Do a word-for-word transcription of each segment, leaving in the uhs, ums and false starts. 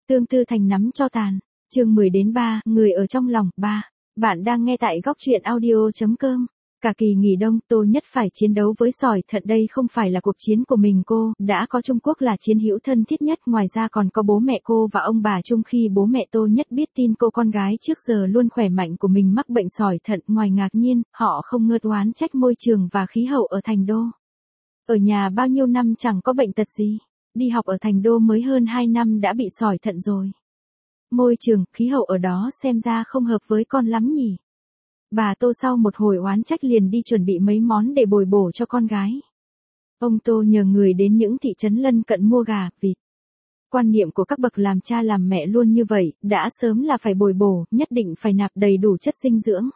Tương Tư thành nắm cho tàn. Chương mười đến ba, người ở trong lòng, ba. Bạn đang nghe tại góc truyện audio chấm com. Cả kỳ nghỉ đông, Tô Nhất phải chiến đấu với sỏi thận, đây không phải là cuộc chiến của mình cô, đã có Trung Quốc là chiến hữu thân thiết nhất, ngoài ra còn có bố mẹ cô và ông bà Trung. Khi bố mẹ Tô Nhất biết tin cô con gái trước giờ luôn khỏe mạnh của mình mắc bệnh sỏi thận, ngoài ngạc nhiên, họ không ngớt oán trách môi trường và khí hậu ở thành đô. Ở nhà bao nhiêu năm chẳng có bệnh tật gì, đi học ở thành đô mới hơn hai năm đã bị sỏi thận rồi. Môi trường, khí hậu ở đó xem ra không hợp với con lắm nhỉ. Bà Tô sau một hồi oán trách liền đi chuẩn bị mấy món để bồi bổ cho con gái. Ông Tô nhờ người đến những thị trấn lân cận mua gà, vịt. Quan niệm của các bậc làm cha làm mẹ luôn như vậy, đã sớm là phải bồi bổ, nhất định phải nạp đầy đủ chất dinh dưỡng.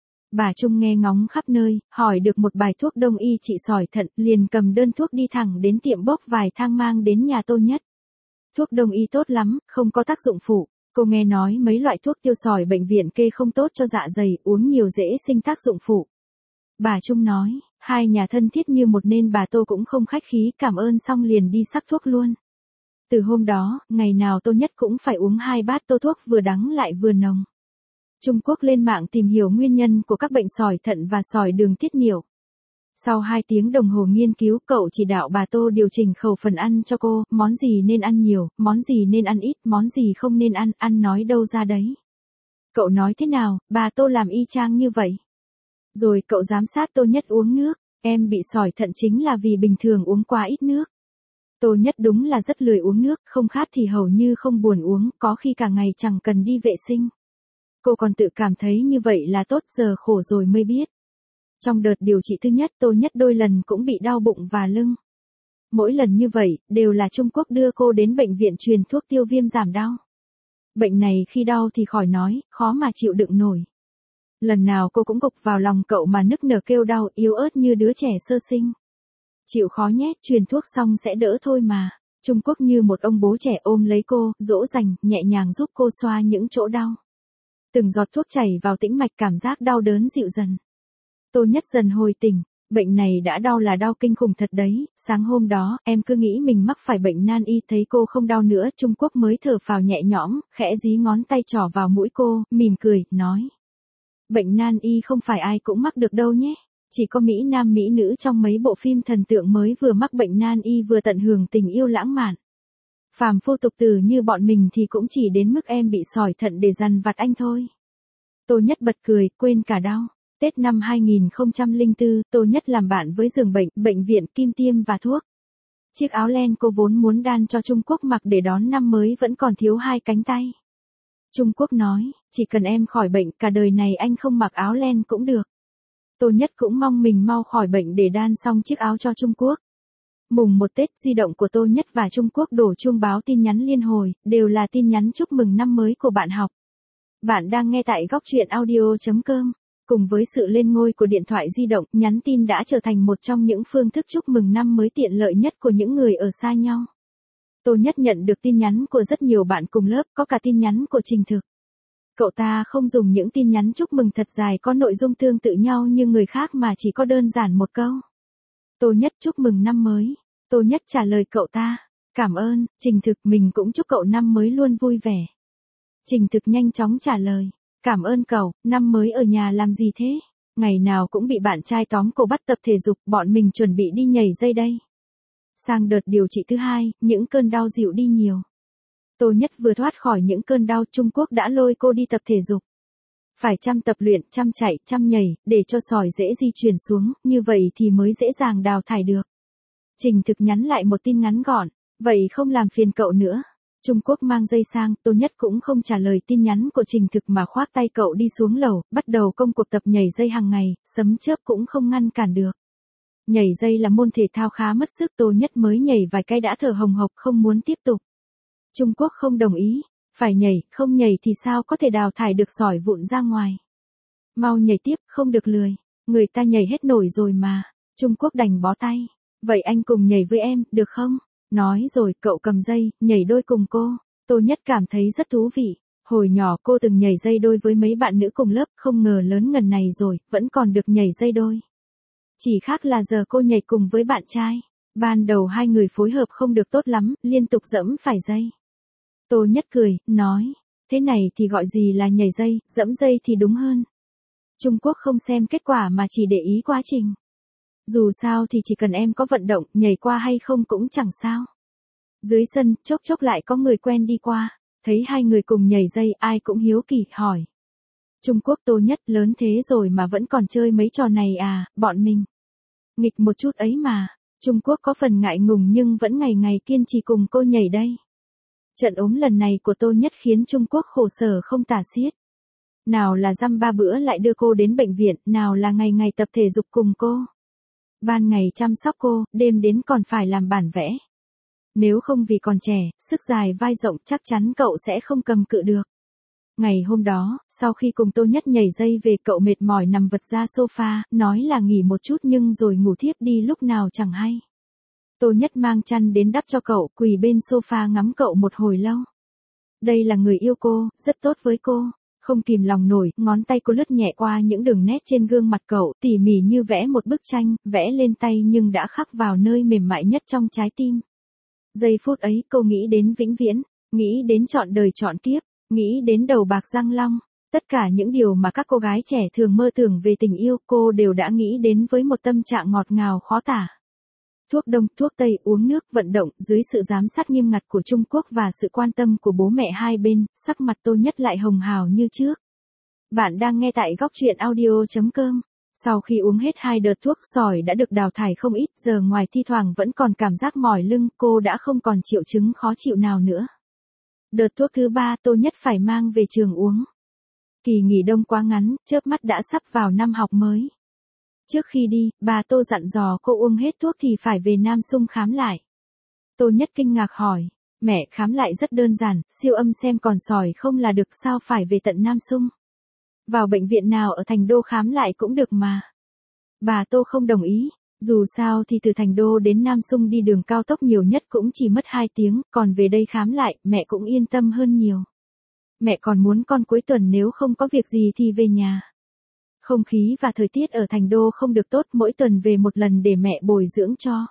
Bà Trung nghe ngóng khắp nơi, hỏi được một bài thuốc đông y trị sỏi thận, liền cầm đơn thuốc đi thẳng đến tiệm bốc vài thang mang đến nhà Tô Nhất. Thuốc đông y tốt lắm, không có tác dụng phụ. Cô nghe nói mấy loại thuốc tiêu sỏi bệnh viện kê không tốt cho dạ dày, uống nhiều dễ sinh tác dụng phụ. Bà Trung nói, hai nhà thân thiết như một nên bà Tô cũng không khách khí, cảm ơn xong liền đi sắc thuốc luôn. Từ hôm đó, ngày nào Tô Nhất cũng phải uống hai bát tô thuốc vừa đắng lại vừa nồng. Trung Quốc lên mạng tìm hiểu nguyên nhân của các bệnh sỏi thận và sỏi đường tiết niệu. Sau hai tiếng đồng hồ nghiên cứu, cậu chỉ đạo bà Tô điều chỉnh khẩu phần ăn cho cô, món gì nên ăn nhiều, món gì nên ăn ít, món gì không nên ăn, ăn nói đâu ra đấy. Cậu nói thế nào, bà Tô làm y chang như vậy. Rồi cậu giám sát Tô Nhất uống nước, em bị sỏi thận chính là vì bình thường uống quá ít nước. Tô Nhất đúng là rất lười uống nước, không khát thì hầu như không buồn uống, có khi cả ngày chẳng cần đi vệ sinh. Cô còn tự cảm thấy như vậy là tốt, giờ khổ rồi mới biết. Trong đợt điều trị thứ nhất, Tô Nhất đôi lần cũng bị đau bụng và lưng. Mỗi lần như vậy, đều là Trung Quốc đưa cô đến bệnh viện truyền thuốc tiêu viêm giảm đau. Bệnh này khi đau thì khỏi nói, khó mà chịu đựng nổi. Lần nào cô cũng gục vào lòng cậu mà nức nở kêu đau, yếu ớt như đứa trẻ sơ sinh. Chịu khó nhé, truyền thuốc xong sẽ đỡ thôi mà. Trung Quốc như một ông bố trẻ ôm lấy cô, dỗ dành, nhẹ nhàng giúp cô xoa những chỗ đau. Từng giọt thuốc chảy vào tĩnh mạch, cảm giác đau đớn dịu dần. Tô Nhất dần hồi tỉnh, bệnh này đã đau là đau kinh khủng thật đấy, sáng hôm đó, em cứ nghĩ mình mắc phải bệnh nan y, thấy cô không đau nữa, Trung Quốc mới thở phào nhẹ nhõm, khẽ dí ngón tay trỏ vào mũi cô, mỉm cười, nói. Bệnh nan y không phải ai cũng mắc được đâu nhé, chỉ có Mỹ Nam Mỹ nữ trong mấy bộ phim thần tượng mới vừa mắc bệnh nan y vừa tận hưởng tình yêu lãng mạn. Phàm phu tục tử như bọn mình thì cũng chỉ đến mức em bị sỏi thận để dằn vặt anh thôi. Tô Nhất bật cười, quên cả đau. Tết năm hai nghìn không trăm lẻ bốn, Tô Nhất làm bạn với giường bệnh, bệnh viện, kim tiêm và thuốc. Chiếc áo len cô vốn muốn đan cho Trung Quốc mặc để đón năm mới vẫn còn thiếu hai cánh tay. Trung Quốc nói, chỉ cần em khỏi bệnh, cả đời này anh không mặc áo len cũng được. Tô Nhất cũng mong mình mau khỏi bệnh để đan xong chiếc áo cho Trung Quốc. Mùng một Tết, di động của Tô Nhất và Trung Quốc đổ chuông báo tin nhắn liên hồi, đều là tin nhắn chúc mừng năm mới của bạn học. Bạn đang nghe tại góc truyện audio chấm com. Cùng với sự lên ngôi của điện thoại di động, nhắn tin đã trở thành một trong những phương thức chúc mừng năm mới tiện lợi nhất của những người ở xa nhau. Tô Nhất nhận được tin nhắn của rất nhiều bạn cùng lớp, có cả tin nhắn của Trình Thực. Cậu ta không dùng những tin nhắn chúc mừng thật dài có nội dung tương tự nhau như người khác mà chỉ có đơn giản một câu. Tô Nhất chúc mừng năm mới. Tô Nhất trả lời cậu ta, cảm ơn, Trình Thực, mình cũng chúc cậu năm mới luôn vui vẻ. Trình Thực nhanh chóng trả lời. Cảm ơn cậu, năm mới ở nhà làm gì thế? Ngày nào cũng bị bạn trai tóm cổ bắt tập thể dục, bọn mình chuẩn bị đi nhảy dây đây. Sang đợt điều trị thứ hai, những cơn đau dịu đi nhiều. Tô Nhất vừa thoát khỏi những cơn đau, Trung Quốc đã lôi cô đi tập thể dục. Phải chăm tập luyện, chăm chạy, chăm nhảy, để cho sỏi dễ di chuyển xuống, như vậy thì mới dễ dàng đào thải được. Trình Thực nhắn lại một tin ngắn gọn, vậy không làm phiền cậu nữa. Trung Quốc mang dây sang, Tô Nhất cũng không trả lời tin nhắn của Trình Thực mà khoác tay cậu đi xuống lầu, bắt đầu công cuộc tập nhảy dây hàng ngày, sấm chớp cũng không ngăn cản được. Nhảy dây là môn thể thao khá mất sức, Tô Nhất mới nhảy vài cái đã thở hồng hộc không muốn tiếp tục. Trung Quốc không đồng ý, phải nhảy, không nhảy thì sao có thể đào thải được sỏi vụn ra ngoài. Mau nhảy tiếp, không được lười, người ta nhảy hết nổi rồi mà. Trung Quốc đành bó tay, vậy anh cùng nhảy với em, được không? Nói rồi, cậu cầm dây, nhảy đôi cùng cô. Tô Nhất cảm thấy rất thú vị. Hồi nhỏ cô từng nhảy dây đôi với mấy bạn nữ cùng lớp, không ngờ lớn ngần này rồi, vẫn còn được nhảy dây đôi. Chỉ khác là giờ cô nhảy cùng với bạn trai. Ban đầu hai người phối hợp không được tốt lắm, liên tục dẫm phải dây. Tô Nhất cười, nói, thế này thì gọi gì là nhảy dây, dẫm dây thì đúng hơn. Trung Quốc không xem kết quả mà chỉ để ý quá trình. Dù sao thì chỉ cần em có vận động, nhảy qua hay không cũng chẳng sao. Dưới sân, chốc chốc lại có người quen đi qua, thấy hai người cùng nhảy dây, ai cũng hiếu kỳ, hỏi. Trung Quốc Tô Nhất lớn thế rồi mà vẫn còn chơi mấy trò này à, bọn mình. Nghịch một chút ấy mà, Trung Quốc có phần ngại ngùng nhưng vẫn ngày ngày kiên trì cùng cô nhảy đây. Trận ốm lần này của Tô Nhất khiến Trung Quốc khổ sở không tả xiết. Nào là dăm ba bữa lại đưa cô đến bệnh viện, nào là ngày ngày tập thể dục cùng cô. Ban ngày chăm sóc cô, đêm đến còn phải làm bản vẽ. Nếu không vì còn trẻ, sức dài vai rộng chắc chắn cậu sẽ không cầm cự được. Ngày hôm đó, sau khi cùng Tô Nhất nhảy dây về cậu mệt mỏi nằm vật ra sofa, nói là nghỉ một chút nhưng rồi ngủ thiếp đi lúc nào chẳng hay. Tô Nhất mang chăn đến đắp cho cậu, quỳ bên sofa ngắm cậu một hồi lâu. Đây là người yêu cô, rất tốt với cô. Không kìm lòng nổi, ngón tay cô lướt nhẹ qua những đường nét trên gương mặt cậu, tỉ mỉ như vẽ một bức tranh, vẽ lên tay nhưng đã khắc vào nơi mềm mại nhất trong trái tim. Giây phút ấy cô nghĩ đến vĩnh viễn, nghĩ đến trọn đời trọn kiếp, nghĩ đến đầu bạc răng long. Tất cả những điều mà các cô gái trẻ thường mơ tưởng về tình yêu cô đều đã nghĩ đến với một tâm trạng ngọt ngào khó tả. Thuốc đông, thuốc tây, uống nước, vận động, dưới sự giám sát nghiêm ngặt của Trung Quốc và sự quan tâm của bố mẹ hai bên, sắc mặt Tô Nhất lại hồng hào như trước. Bạn đang nghe tại góc truyện audio chấm com. Sau khi uống hết hai đợt thuốc sỏi đã được đào thải không ít, giờ ngoài thi thoảng vẫn còn cảm giác mỏi lưng, cô đã không còn triệu chứng khó chịu nào nữa. Đợt thuốc thứ ba Tô Nhất phải mang về trường uống. Kỳ nghỉ đông quá ngắn, chớp mắt đã sắp vào năm học mới. Trước khi đi, bà Tô dặn dò cô uống hết thuốc thì phải về Nam Sung khám lại. Tô Nhất kinh ngạc hỏi, mẹ khám lại rất đơn giản, siêu âm xem còn sỏi không là được, sao phải về tận Nam Sung? Vào bệnh viện nào ở Thành Đô khám lại cũng được mà. Bà Tô không đồng ý, dù sao thì từ Thành Đô đến Nam Sung đi đường cao tốc nhiều nhất cũng chỉ mất hai tiếng, còn về đây khám lại, mẹ cũng yên tâm hơn nhiều. Mẹ còn muốn con cuối tuần nếu không có việc gì thì về nhà. Không khí và thời tiết ở Thành Đô không được tốt, mỗi tuần về một lần để mẹ bồi dưỡng cho.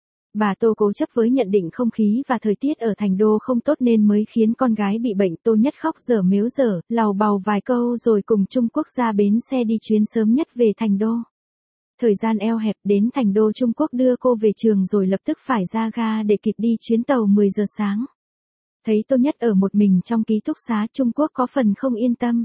Bà Tô cố chấp với nhận định không khí và thời tiết ở Thành Đô không tốt nên mới khiến con gái bị bệnh. Tô Nhất khóc dở mếu dở, làu bàu vài câu rồi cùng Trung Quốc ra bến xe đi chuyến sớm nhất về Thành Đô. Thời gian eo hẹp, đến Thành Đô Trung Quốc đưa cô về trường rồi lập tức phải ra ga để kịp đi chuyến tàu mười giờ sáng. Thấy Tô Nhất ở một mình trong ký túc xá, Trung Quốc có phần không yên tâm.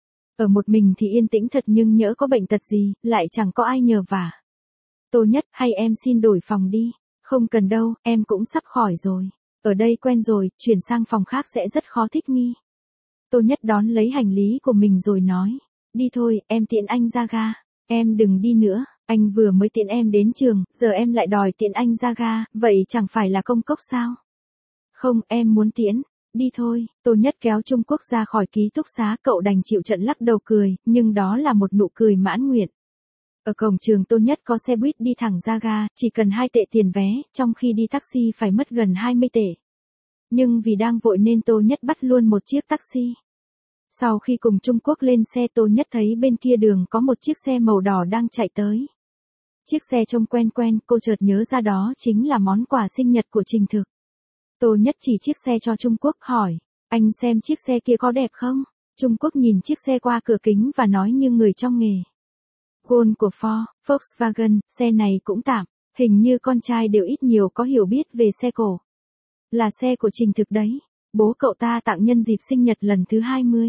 Ở một mình thì yên tĩnh thật nhưng nhỡ có bệnh tật gì, lại chẳng có ai nhờ vả. Tô Nhất, hay em xin đổi phòng đi. Không cần đâu, em cũng sắp khỏi rồi. Ở đây quen rồi, chuyển sang phòng khác sẽ rất khó thích nghi. Tô Nhất đón lấy hành lý của mình rồi nói. Đi thôi, em tiễn anh ra ga. Em đừng đi nữa, anh vừa mới tiễn em đến trường, giờ em lại đòi tiễn anh ra ga, vậy chẳng phải là công cốc sao? Không, em muốn tiễn. Đi thôi, Tô Nhất kéo Trung Quốc ra khỏi ký túc xá, cậu đành chịu trận lắc đầu cười, nhưng đó là một nụ cười mãn nguyện. Ở cổng trường Tô Nhất có xe buýt đi thẳng ra ga, chỉ cần hai tệ tiền vé, trong khi đi taxi phải mất gần hai mươi tệ. Nhưng vì đang vội nên Tô Nhất bắt luôn một chiếc taxi. Sau khi cùng Trung Quốc lên xe, Tô Nhất thấy bên kia đường có một chiếc xe màu đỏ đang chạy tới. Chiếc xe trông quen quen, cô chợt nhớ ra đó chính là món quà sinh nhật của Trình Thực. Tô Nhất chỉ chiếc xe cho Trung Quốc hỏi, anh xem chiếc xe kia có đẹp không? Trung Quốc nhìn chiếc xe qua cửa kính và nói như người trong nghề. Gôn của Ford, Volkswagen, xe này cũng tạm, hình như con trai đều ít nhiều có hiểu biết về xe cổ. Là xe của Trình Thực đấy, bố cậu ta tặng nhân dịp sinh nhật lần thứ hai mươi.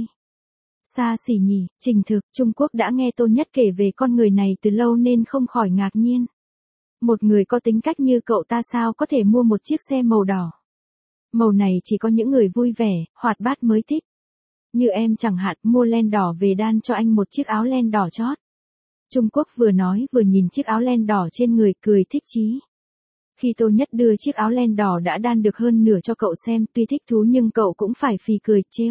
Xa xỉ nhỉ, Trình Thực, Trung Quốc đã nghe Tô Nhất kể về con người này từ lâu nên không khỏi ngạc nhiên. Một người có tính cách như cậu ta sao có thể mua một chiếc xe màu đỏ? Màu này chỉ có những người vui vẻ, hoạt bát mới thích. Như em chẳng hạn, mua len đỏ về đan cho anh một chiếc áo len đỏ chót. Trung Quốc vừa nói vừa nhìn chiếc áo len đỏ trên người, cười thích chí. Khi Tô Nhất đưa chiếc áo len đỏ đã đan được hơn nửa cho cậu xem, tuy thích thú nhưng cậu cũng phải phì cười, trêu.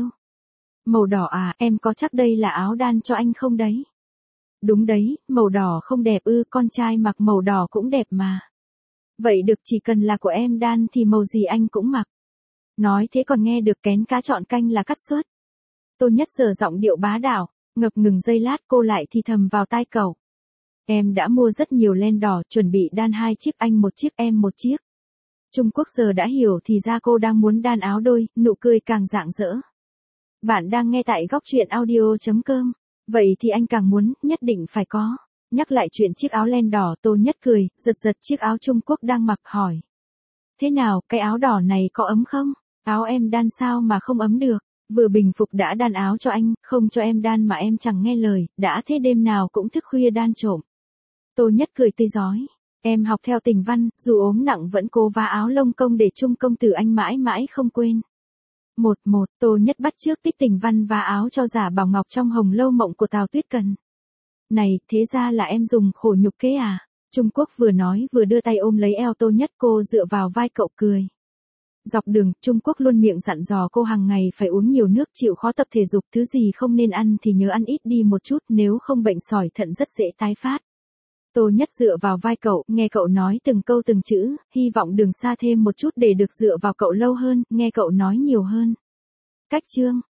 Màu đỏ à, em có chắc đây là áo đan cho anh không đấy? Đúng đấy, màu đỏ không đẹp ư, con trai mặc màu đỏ cũng đẹp mà. Vậy được, chỉ cần là của em đan thì màu gì anh cũng mặc. Nói thế còn nghe được kén cá chọn canh là cắt xuất. Tô Nhất giờ giọng điệu bá đạo, ngập ngừng giây lát cô lại thì thầm vào tai cậu. Em đã mua rất nhiều len đỏ, chuẩn bị đan hai chiếc, anh một chiếc em một chiếc. Trung Quốc giờ đã hiểu thì ra cô đang muốn đan áo đôi, nụ cười càng rạng rỡ. Bạn đang nghe tại góc truyện audio.com. Vậy thì anh càng muốn, nhất định phải có. Nhắc lại chuyện chiếc áo len đỏ, Tô Nhất cười, giật giật chiếc áo Trung Quốc đang mặc hỏi. Thế nào, cái áo đỏ này có ấm không? Áo em đan sao mà không ấm được? Vừa bình phục đã đan áo cho anh, không cho em đan mà em chẳng nghe lời, đã thế đêm nào cũng thức khuya đan trộm. Tô Nhất cười tươi rói. Em học theo Tình Văn, dù ốm nặng vẫn cố vá áo lông công để Trung công tử anh mãi mãi không quên. Một một, Tô Nhất bắt chước tích Tình Văn vá áo cho Giả Bảo Ngọc trong Hồng Lâu Mộng của Tào Tuyết Cần. Này, thế ra là em dùng khổ nhục kế à? Trung Quốc vừa nói vừa đưa tay ôm lấy eo Tô Nhất, cô dựa vào vai cậu cười. Dọc đường, Trung Quốc luôn miệng dặn dò cô hàng ngày phải uống nhiều nước, chịu khó tập thể dục, thứ gì không nên ăn thì nhớ ăn ít đi một chút, nếu không bệnh sỏi thận rất dễ tái phát. Tô Nhất dựa vào vai cậu, nghe cậu nói từng câu từng chữ, hy vọng đường xa thêm một chút để được dựa vào cậu lâu hơn, nghe cậu nói nhiều hơn. Cách chương